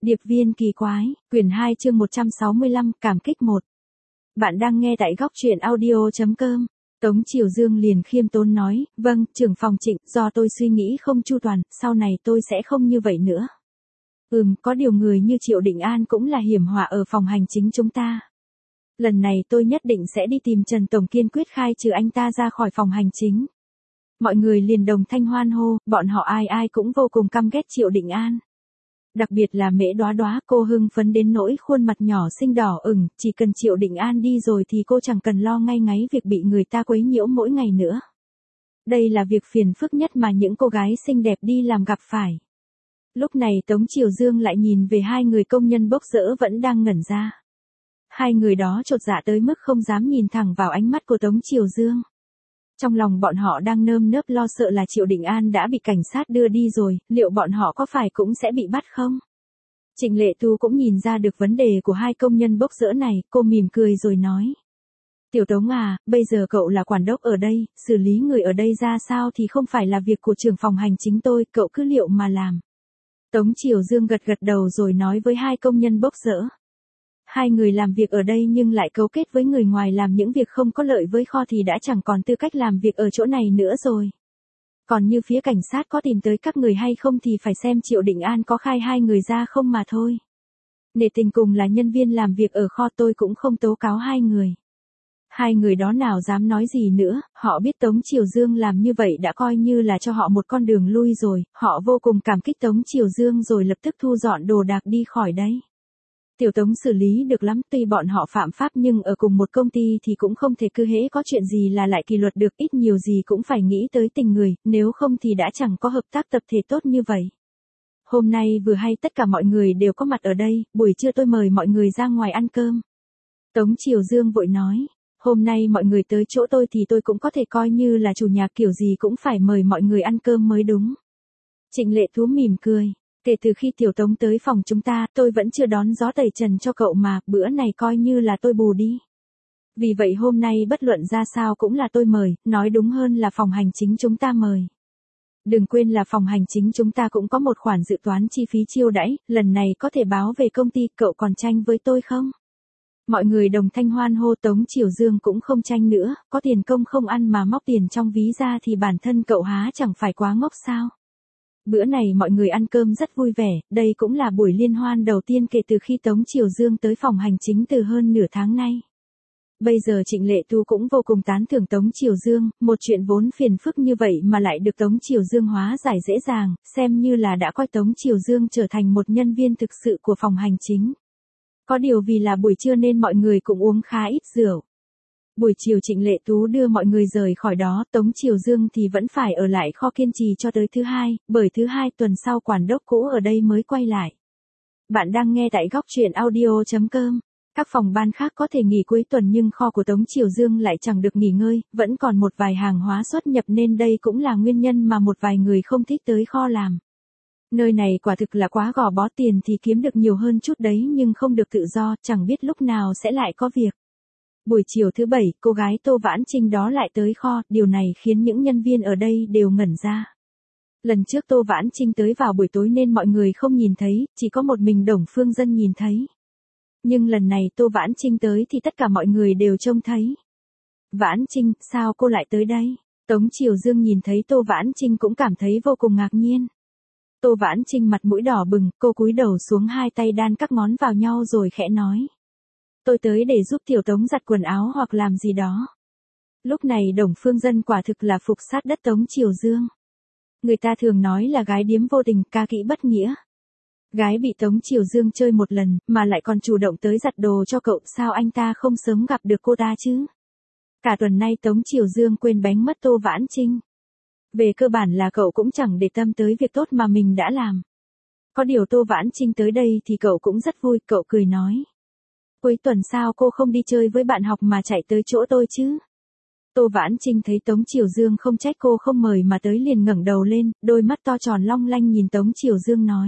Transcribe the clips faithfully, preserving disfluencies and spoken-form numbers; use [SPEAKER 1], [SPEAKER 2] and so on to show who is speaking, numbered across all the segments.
[SPEAKER 1] Điệp viên kỳ quái, quyển hai chương một trăm sáu mươi lăm, cảm kích một. Bạn đang nghe tại góc truyện audio chấm com. Tống Triều Dương liền khiêm tốn nói, vâng, trưởng phòng Trịnh, do tôi suy nghĩ không chu toàn, sau này tôi sẽ không như vậy nữa. Ừm, có điều người như Triệu Định An cũng là hiểm họa ở phòng hành chính chúng ta. Lần này tôi nhất định sẽ đi tìm Trần Tổng kiên quyết khai trừ anh ta ra khỏi phòng hành chính. Mọi người liền đồng thanh hoan hô, bọn họ ai ai cũng vô cùng căm ghét Triệu Định An. Đặc biệt là Mễ Đoá Đoá, cô hưng phấn đến nỗi khuôn mặt nhỏ xinh đỏ ửng, chỉ cần Triệu Định An đi rồi thì cô chẳng cần lo ngay ngáy việc bị người ta quấy nhiễu mỗi ngày nữa. Đây là việc phiền phức nhất mà những cô gái xinh đẹp đi làm gặp phải. Lúc này Tống Triều Dương lại nhìn về hai người công nhân bốc rỡ vẫn đang ngẩn ra. Hai người đó chột dạ tới mức không dám nhìn thẳng vào ánh mắt của Tống Triều Dương. Trong lòng bọn họ đang nơm nớp lo sợ là Triệu Định An đã bị cảnh sát đưa đi rồi, liệu bọn họ có phải cũng sẽ bị bắt không? Trịnh Lệ Tu cũng nhìn ra được vấn đề của hai công nhân bốc rỡ này, cô mỉm cười rồi nói. Tiểu Tống à, bây giờ cậu là quản đốc ở đây, xử lý người ở đây ra sao thì không phải là việc của trưởng phòng hành chính tôi, cậu cứ liệu mà làm. Tống Triều Dương gật gật đầu rồi nói với hai công nhân bốc rỡ. Hai người làm việc ở đây nhưng lại cấu kết với người ngoài làm những việc không có lợi với kho thì đã chẳng còn tư cách làm việc ở chỗ này nữa rồi. Còn như phía cảnh sát có tìm tới các người hay không thì phải xem Triệu Định An có khai hai người ra không mà thôi. Nể tình cùng là nhân viên làm việc ở kho tôi cũng không tố cáo hai người. Hai người đó nào dám nói gì nữa, họ biết Tống Triều Dương làm như vậy đã coi như là cho họ một con đường lui rồi, họ vô cùng cảm kích Tống Triều Dương rồi lập tức thu dọn đồ đạc đi khỏi đấy. Tiểu Tống xử lý được lắm, tuy bọn họ phạm pháp nhưng ở cùng một công ty thì cũng không thể cứ hễ có chuyện gì là lại kỷ luật được, ít nhiều gì cũng phải nghĩ tới tình người, nếu không thì đã chẳng có hợp tác tập thể tốt như vậy. Hôm nay vừa hay tất cả mọi người đều có mặt ở đây, buổi trưa tôi mời mọi người ra ngoài ăn cơm. Tống Triều Dương vội nói, hôm nay mọi người tới chỗ tôi thì tôi cũng có thể coi như là chủ nhà, kiểu gì cũng phải mời mọi người ăn cơm mới đúng. Trịnh Lệ Tú mỉm cười. Kể từ khi Tiểu Tống tới phòng chúng ta, tôi vẫn chưa đón gió tẩy trần cho cậu mà, bữa này coi như là tôi bù đi. Vì vậy hôm nay bất luận ra sao cũng là tôi mời, nói đúng hơn là phòng hành chính chúng ta mời. Đừng quên là phòng hành chính chúng ta cũng có một khoản dự toán chi phí chiêu đãi, lần này có thể báo về công ty, cậu còn tranh với tôi không? Mọi người đồng thanh hoan hô. Tống Triều Dương cũng không tranh nữa, có tiền công không ăn mà móc tiền trong ví ra thì bản thân cậu há chẳng phải quá ngốc sao? Bữa này mọi người ăn cơm rất vui vẻ, đây cũng là buổi liên hoan đầu tiên kể từ khi Tống Triều Dương tới phòng hành chính từ hơn nửa tháng nay. Bây giờ Trịnh Lệ Tu cũng vô cùng tán thưởng Tống Triều Dương, một chuyện vốn phiền phức như vậy mà lại được Tống Triều Dương hóa giải dễ dàng, xem như là đã coi Tống Triều Dương trở thành một nhân viên thực sự của phòng hành chính. Có điều vì là buổi trưa nên mọi người cũng uống khá ít rượu. Buổi chiều Trịnh Lệ Tú đưa mọi người rời khỏi đó, Tống Triều Dương thì vẫn phải ở lại kho kiên trì cho tới thứ hai, bởi thứ hai tuần sau quản đốc cũ ở đây mới quay lại. Bạn đang nghe tại góc truyện audio chấm com. Các phòng ban khác có thể nghỉ cuối tuần nhưng kho của Tống Triều Dương lại chẳng được nghỉ ngơi, vẫn còn một vài hàng hóa xuất nhập nên đây cũng là nguyên nhân mà một vài người không thích tới kho làm. Nơi này quả thực là quá gò bó, tiền thì kiếm được nhiều hơn chút đấy nhưng không được tự do, chẳng biết lúc nào sẽ lại có việc. Buổi chiều thứ bảy, cô gái Tô Vãn Trinh đó lại tới kho, điều này khiến những nhân viên ở đây đều ngẩn ra. Lần trước Tô Vãn Trinh tới vào buổi tối nên mọi người không nhìn thấy, chỉ có một mình Đồng Phương Dân nhìn thấy. Nhưng lần này Tô Vãn Trinh tới thì tất cả mọi người đều trông thấy. Vãn Trinh, sao cô lại tới đây? Tống Triều Dương nhìn thấy Tô Vãn Trinh cũng cảm thấy vô cùng ngạc nhiên. Tô Vãn Trinh mặt mũi đỏ bừng, cô cúi đầu xuống hai tay đan các ngón vào nhau rồi khẽ nói. Tôi tới để giúp Tiểu Tống giặt quần áo hoặc làm gì đó. Lúc này Đồng Phương Dân quả thực là phục sát đất Tống Triều Dương. Người ta thường nói là gái điếm vô tình, ca kỹ bất nghĩa. Gái bị Tống Triều Dương chơi một lần, mà lại còn chủ động tới giặt đồ cho cậu, sao anh ta không sớm gặp được cô ta chứ? Cả tuần nay Tống Triều Dương quên bánh mất Tô Vãn Trinh. Về cơ bản là cậu cũng chẳng để tâm tới việc tốt mà mình đã làm. Có điều Tô Vãn Trinh tới đây thì cậu cũng rất vui, cậu cười nói. Cuối tuần sao cô không đi chơi với bạn học mà chạy tới chỗ tôi chứ? Tô Vãn Trinh thấy Tống Triều Dương không trách cô không mời mà tới liền ngẩng đầu lên, đôi mắt to tròn long lanh nhìn Tống Triều Dương nói.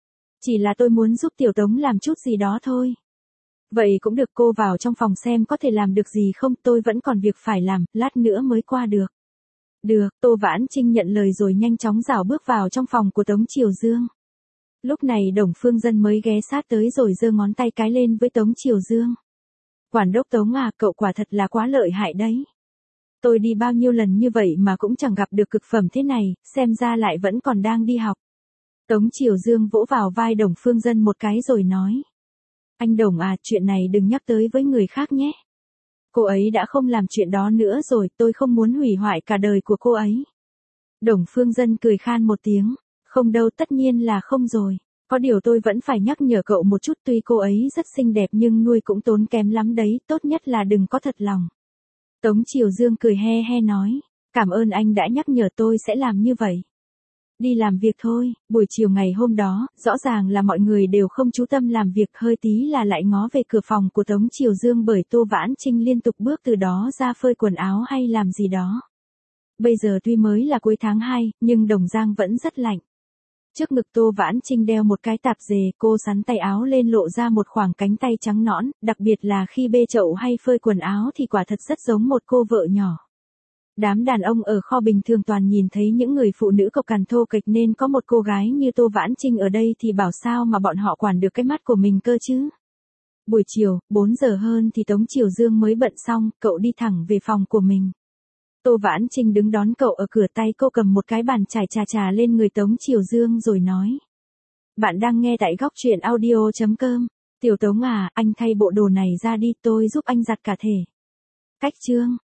[SPEAKER 1] Chỉ là tôi muốn giúp Tiểu Tống làm chút gì đó thôi. Vậy cũng được, cô vào trong phòng xem có thể làm được gì không, tôi vẫn còn việc phải làm, lát nữa mới qua được. Được, Tô Vãn Trinh nhận lời rồi nhanh chóng rảo bước vào trong phòng của Tống Triều Dương. Lúc này Đồng Phương Dân mới ghé sát tới rồi giơ ngón tay cái lên với Tống Triều Dương. Quản đốc Tống à, cậu quả thật là quá lợi hại đấy. Tôi đi bao nhiêu lần như vậy mà cũng chẳng gặp được cực phẩm thế này, xem ra lại vẫn còn đang đi học. Tống Triều Dương vỗ vào vai Đồng Phương Dân một cái rồi nói. Anh Đồng à, chuyện này đừng nhắc tới với người khác nhé. Cô ấy đã không làm chuyện đó nữa rồi, tôi không muốn hủy hoại cả đời của cô ấy. Đồng Phương Dân cười khan một tiếng. Không đâu, tất nhiên là không rồi. Có điều tôi vẫn phải nhắc nhở cậu một chút, tuy cô ấy rất xinh đẹp nhưng nuôi cũng tốn kém lắm đấy, tốt nhất là đừng có thật lòng. Tống Triều Dương cười he he nói. Cảm ơn anh đã nhắc nhở, tôi sẽ làm như vậy. Đi làm việc thôi. Buổi chiều ngày hôm đó, rõ ràng là mọi người đều không chú tâm làm việc, hơi tí là lại ngó về cửa phòng của Tống Triều Dương bởi Tô Vãn Trinh liên tục bước từ đó ra phơi quần áo hay làm gì đó. Bây giờ tuy mới là cuối tháng hai, nhưng Đồng Giang vẫn rất lạnh. Trước ngực Tô Vãn Trinh đeo một cái tạp dề, cô xắn tay áo lên lộ ra một khoảng cánh tay trắng nõn, đặc biệt là khi bê chậu hay phơi quần áo thì quả thật rất giống một cô vợ nhỏ. Đám đàn ông ở kho bình thường toàn nhìn thấy những người phụ nữ cộc cằn thô kệch, nên có một cô gái như Tô Vãn Trinh ở đây thì bảo sao mà bọn họ quản được cái mắt của mình cơ chứ. Buổi chiều, bốn giờ hơn thì Tống Triều Dương mới bận xong, cậu đi thẳng về phòng của mình. Tô Vãn Trinh đứng đón cậu ở cửa, tay cô cầm một cái bàn chải trà trà lên người Tống Triều Dương rồi nói. Bạn đang nghe tại góc truyện audio chấm com. Tiểu Tống à, anh thay bộ đồ này ra đi, tôi giúp anh giặt cả thể. Cách chương.